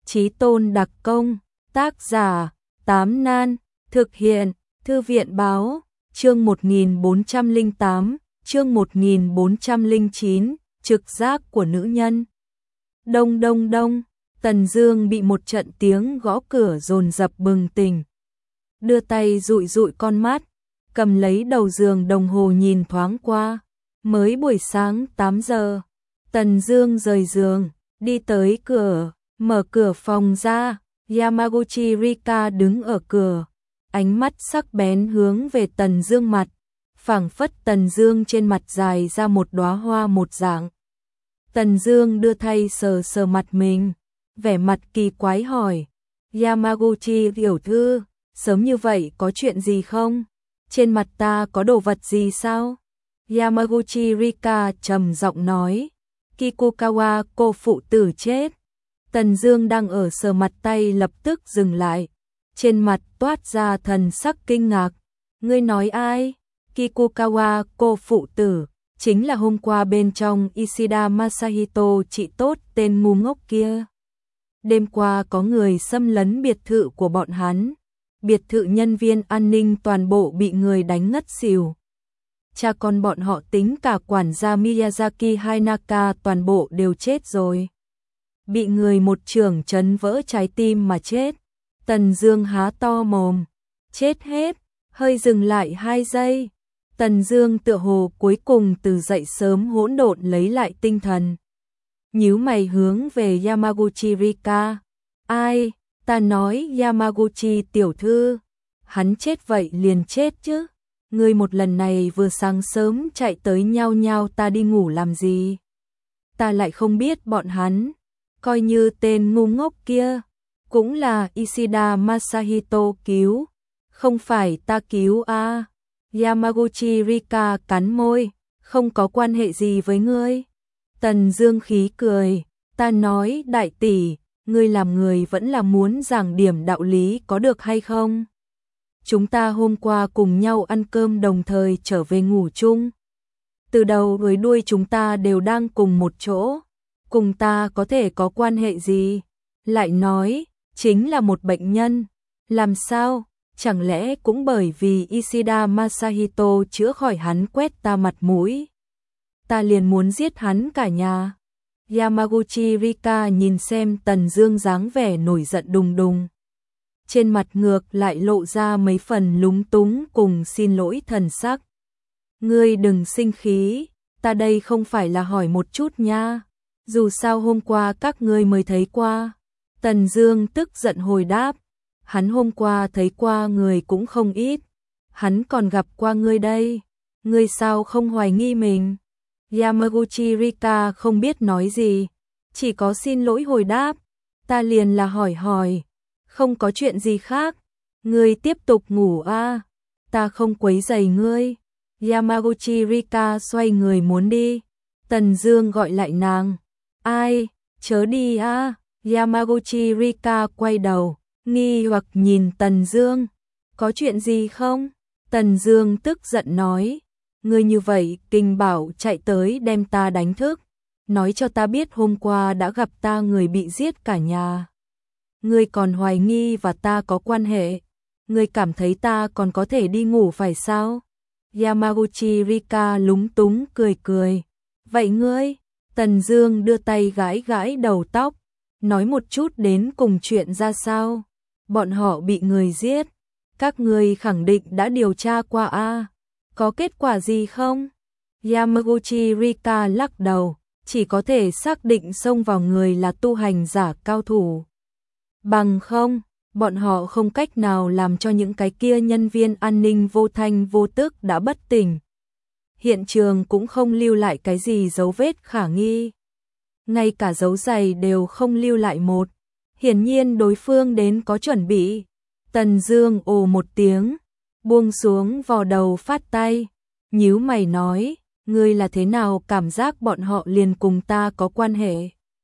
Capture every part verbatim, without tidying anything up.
Chí tôn đặc công, tác giả, Tám Nan, thực hiện, Thư viện báo, chương một nghìn bốn trăm lẻ tám, chương một nghìn bốn trăm lẻ chín, trực giác của nữ nhân. Đông đông đông, Tần Dương bị một trận tiếng gõ cửa dồn dập bừng tỉnh. Đưa tay dụi dụi con mắt, cầm lấy đầu giường đồng hồ nhìn thoáng qua. Mới buổi sáng tám giờ, Tần Dương rời giường, đi tới cửa, mở cửa phòng ra, Yamaguchi Rika đứng ở cửa, ánh mắt sắc bén hướng về Tần Dương mặt, phảng phất Tần Dương trên mặt dài ra một đóa hoa một dạng. Tần Dương đưa tay sờ sờ mặt mình, vẻ mặt kỳ quái hỏi, Yamaguchi tiểu thư, sớm như vậy có chuyện gì không? Trên mặt ta có đồ vật gì sao? Yamaguchi Rika trầm giọng nói, Kikukawa cô phụ tử chết. Tần Dương đang ở sờ mặt tay lập tức dừng lại, trên mặt toát ra thần sắc kinh ngạc. Ngươi nói ai? Kikukawa cô phụ tử, chính là hôm qua bên trong Ishida Masahito chị tốt tên ngu ngốc kia. Đêm qua có người xâm lấn biệt thự của bọn hắn, biệt thự nhân viên an ninh toàn bộ bị người đánh ngất xỉu. Cha con bọn họ tính cả quản gia Miyazaki Hainaka toàn bộ đều chết rồi. Bị người một chưởng chấn vỡ trái tim mà chết. Tần Dương há to mồm, chết hết, hơi dừng lại hai giây. Tần Dương tựa hồ cuối cùng từ dậy sớm hỗn độn lấy lại tinh thần. Nhíu mày hướng về Yamaguchi Rika. Ai? Ta nói Yamaguchi tiểu thư. Hắn chết vậy liền chết chứ. Ngươi một lần này vừa sáng sớm chạy tới nhao nhao ta đi ngủ làm gì? Ta lại không biết bọn hắn. Coi như tên ngu ngốc kia cũng là Ishida Masahito cứu, không phải ta cứu a. À. Yamaguchi Rika cắn môi, không có quan hệ gì với ngươi. Tần Dương khí cười, ta nói đại tỷ, ngươi làm người vẫn là muốn giảng điểm đạo lý có được hay không? Chúng ta hôm qua cùng nhau ăn cơm đồng thời trở về ngủ chung. Từ đầu tới đuôi chúng ta đều đang cùng một chỗ. Cùng ta có thể có quan hệ gì? Lại nói, chính là một bệnh nhân. Làm sao? Chẳng lẽ cũng bởi vì Ishida Masahito chữa khỏi hắn quét ta mặt mũi? Ta liền muốn giết hắn cả nhà. Yamaguchi Rika nhìn xem Tần Dương dáng vẻ nổi giận đùng đùng. Trên mặt ngược lại lộ ra mấy phần lúng túng cùng xin lỗi thần sắc. Ngươi đừng sinh khí, ta đây không phải là hỏi một chút nha. Dù sao hôm qua các ngươi mới thấy qua. Tần Dương tức giận hồi đáp, hắn hôm qua thấy qua người cũng không ít, hắn còn gặp qua ngươi đây, ngươi sao không hoài nghi mình? Yamaguchi Rika không biết nói gì, chỉ có xin lỗi hồi đáp, ta liền là hỏi hỏi, không có chuyện gì khác, ngươi tiếp tục ngủ a, à? Ta không quấy rầy ngươi. Yamaguchi Rika xoay người muốn đi, Tần Dương gọi lại nàng. Ai, chớ đi a. À. Yamaguchi Rika quay đầu, nghi hoặc nhìn Tần Dương. Có chuyện gì không? Tần Dương tức giận nói, ngươi như vậy kinh bảo chạy tới đem ta đánh thức, nói cho ta biết hôm qua đã gặp ta người bị giết cả nhà. Ngươi còn hoài nghi và ta có quan hệ, ngươi cảm thấy ta còn có thể đi ngủ phải sao? Yamaguchi Rika lúng túng cười cười. Vậy ngươi? Tần Dương đưa tay gãi gãi đầu tóc, nói một chút đến cùng chuyện ra sao. Bọn họ bị người giết, các ngươi khẳng định đã điều tra qua a, à? Có kết quả gì không? Yamaguchi Rika lắc đầu, chỉ có thể xác định xông vào người là tu hành giả cao thủ. Bằng không, bọn họ không cách nào làm cho những cái kia nhân viên an ninh vô thanh vô tức đã bất tỉnh. Hiện trường cũng không lưu lại cái gì dấu vết khả nghi. Ngay cả dấu giày đều không lưu lại một. Hiển nhiên đối phương đến có chuẩn bị. Tần Dương ồ một tiếng, buông xuống vò đầu phát tay, nhíu mày nói, ngươi là thế nào cảm giác bọn họ liền cùng ta có quan hệ?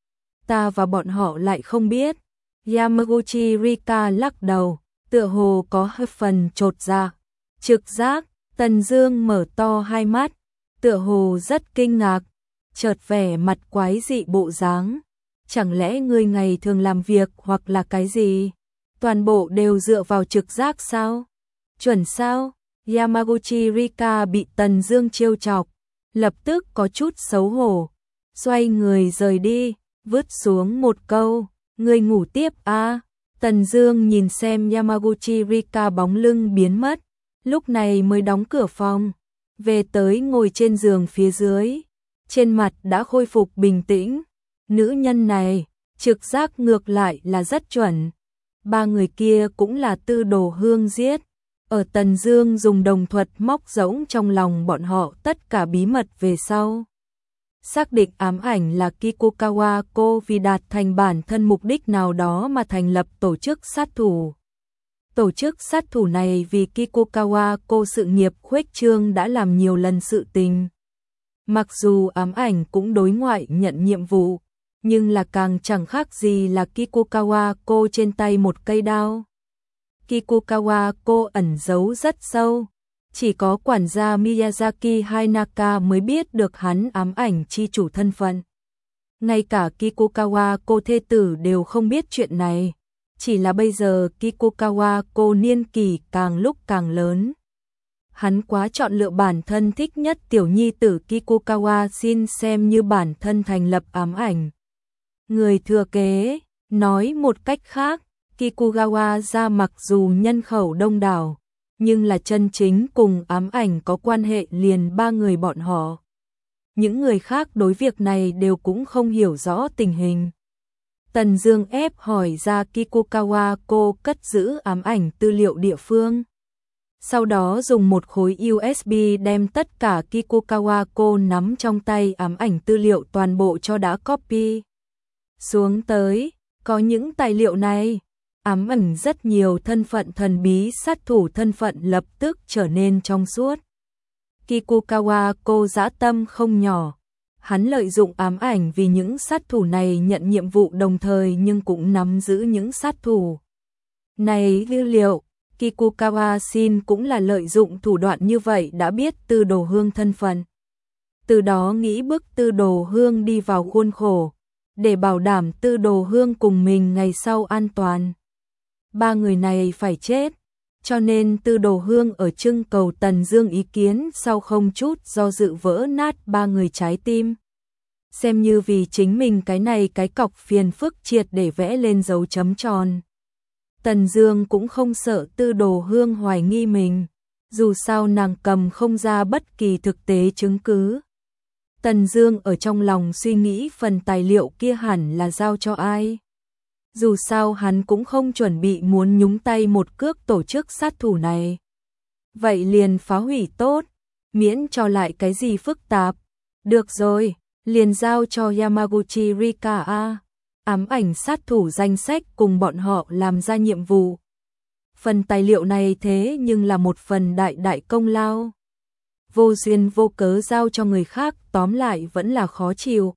Ta và bọn họ lại không biết. Yamaguchi Rika lắc đầu, tựa hồ có hơi phần chột dạ. Trực giác. Tần Dương mở to hai mắt, tựa hồ rất kinh ngạc, chợt vẻ mặt quái dị bộ dáng. chẳng lẽ ngươi ngày thường làm việc hoặc là cái gì? Toàn bộ đều dựa vào trực giác sao? Chuẩn sao? Yamaguchi Rika bị Tần Dương trêu chọc, lập tức có chút xấu hổ, xoay người rời đi, vứt xuống một câu, ngươi ngủ tiếp a. Tần Dương nhìn xem Yamaguchi Rika bóng lưng biến mất, lúc này mới đóng cửa phòng, về tới ngồi trên giường phía dưới, trên mặt đã khôi phục bình tĩnh. Nữ nhân này, trực giác ngược lại là rất chuẩn. Ba người kia cũng là Tư Đồ Hương giết. Ở Tần Dương dùng đồng thuật móc rỗng trong lòng bọn họ tất cả bí mật về sau. Xác định ám ảnh là Kikukawa cô vì đạt thành bản thân mục đích nào đó mà thành lập tổ chức sát thủ. Tổ chức sát thủ này vì Kikukawa cô sự nghiệp khuếch trương đã làm nhiều lần sự tình. Mặc dù ám ảnh cũng đối ngoại nhận nhiệm vụ, nhưng là càng chẳng khác gì là Kikukawa cô trên tay một cây đao. Kikukawa cô ẩn giấu rất sâu, chỉ có quản gia Miyazaki Hainaka mới biết được hắn ám ảnh chi chủ thân phận. Ngay cả Kikukawa cô thê tử đều không biết chuyện này, chỉ là bây giờ Kikukawa cô niên kỷ càng lúc càng lớn. Hắn quá chọn lựa bản thân thích nhất tiểu nhi tử Kikukawa xin xem như bản thân thành lập ám ảnh. Người thừa kế, nói một cách khác, Kikukawa ra mặc dù nhân khẩu đông đảo, nhưng là chân chính cùng ám ảnh có quan hệ liền ba người bọn họ. Những người khác đối việc này đều cũng không hiểu rõ tình hình. Tần Dương ép hỏi ra Kikukawa cô cất giữ ám ảnh tư liệu địa phương. Sau đó dùng một khối u ét bê đem tất cả Kikukawa cô nắm trong tay ám ảnh tư liệu toàn bộ cho đã copy xuống tới. Có những tài liệu này, ám ảnh rất nhiều thân phận thần bí sát thủ thân phận lập tức trở nên trong suốt. Kikukawa cô dã tâm không nhỏ. Hắn lợi dụng ám ảnh vì những sát thủ này nhận nhiệm vụ đồng thời nhưng cũng nắm giữ những sát thủ này dữ liệu. Kikukawa Shin cũng là lợi dụng thủ đoạn như vậy đã biết Tư Đồ Hương thân phận. Từ đó nghĩ bức Tư Đồ Hương đi vào khuôn khổ, để bảo đảm Tư Đồ Hương cùng mình ngày sau an toàn. Ba người này phải chết, cho nên Tư Đồ Hương ở trưng cầu Tần Dương ý kiến sau không chút do dự vỡ nát ba người trái tim. Xem như vì chính mình cái này cái cọc phiền phức triệt để vẽ lên dấu chấm tròn. Tần Dương cũng không sợ Tư Đồ Hương hoài nghi mình, dù sao nàng cầm không ra bất kỳ thực tế chứng cứ. Tần Dương ở trong lòng suy nghĩ phần tài liệu kia hẳn là giao cho ai. Dù sao hắn cũng không chuẩn bị muốn nhúng tay một cước tổ chức sát thủ này. Vậy liền phá hủy tốt, miễn cho lại cái gì phức tạp. Được rồi, liền giao cho Yamaguchi Rika a. Ám ảnh sát thủ danh sách cùng bọn họ làm ra nhiệm vụ. Phần tài liệu này thế nhưng là một phần đại đại công lao. Vô duyên vô cớ giao cho người khác tóm lại vẫn là khó chịu.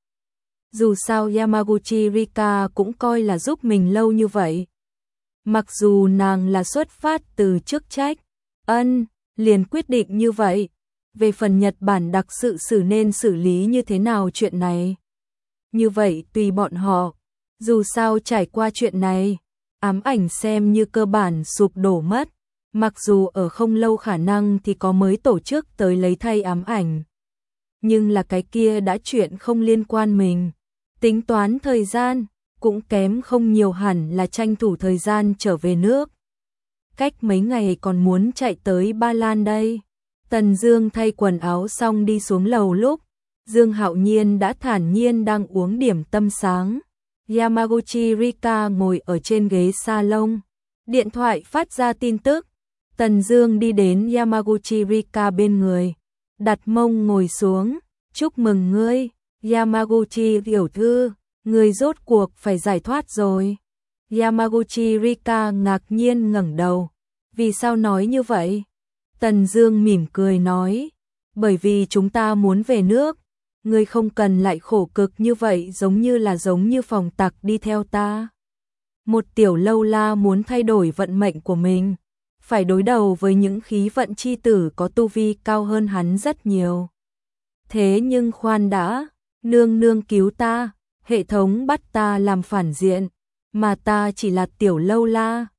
Dù sao Yamaguchi Rika cũng coi là giúp mình lâu như vậy. Mặc dù nàng là xuất phát từ chức trách, ân, liền quyết định như vậy. Về phần Nhật Bản đặc sự xử nên xử lý như thế nào chuyện này. Như vậy tùy bọn họ. Dù sao trải qua chuyện này, ám ảnh xem như cơ bản sụp đổ mất. Mặc dù ở không lâu khả năng thì có mới tổ chức tới lấy thay ám ảnh. Nhưng là cái kia đã chuyện không liên quan mình. Tính toán thời gian, cũng kém không nhiều hẳn là tranh thủ thời gian trở về nước. Cách mấy ngày còn muốn chạy tới Ba Lan đây. Tần Dương thay quần áo xong đi xuống lầu lúc, Dương Hạo Nhiên đã thản nhiên đang uống điểm tâm sáng. Yamaguchi Rika ngồi ở trên ghế salon. Điện thoại phát ra tin tức. Tần Dương đi đến Yamaguchi Rika bên người, đặt mông ngồi xuống. Chúc mừng ngươi, Yamaguchi tiểu thư, ngươi rốt cuộc phải giải thoát rồi. Yamaguchi Rika ngạc nhiên ngẩng đầu. Vì sao nói như vậy? Tần Dương mỉm cười nói, bởi vì chúng ta muốn về nước, ngươi không cần lại khổ cực như vậy giống như là giống như phòng tặc đi theo ta. Một tiểu lâu la muốn thay đổi vận mệnh của mình, phải đối đầu với những khí vận chi tử có tu vi cao hơn hắn rất nhiều. Thế nhưng khoan đã, nương nương cứu ta, hệ thống bắt ta làm phản diện, mà ta chỉ là tiểu lâu la,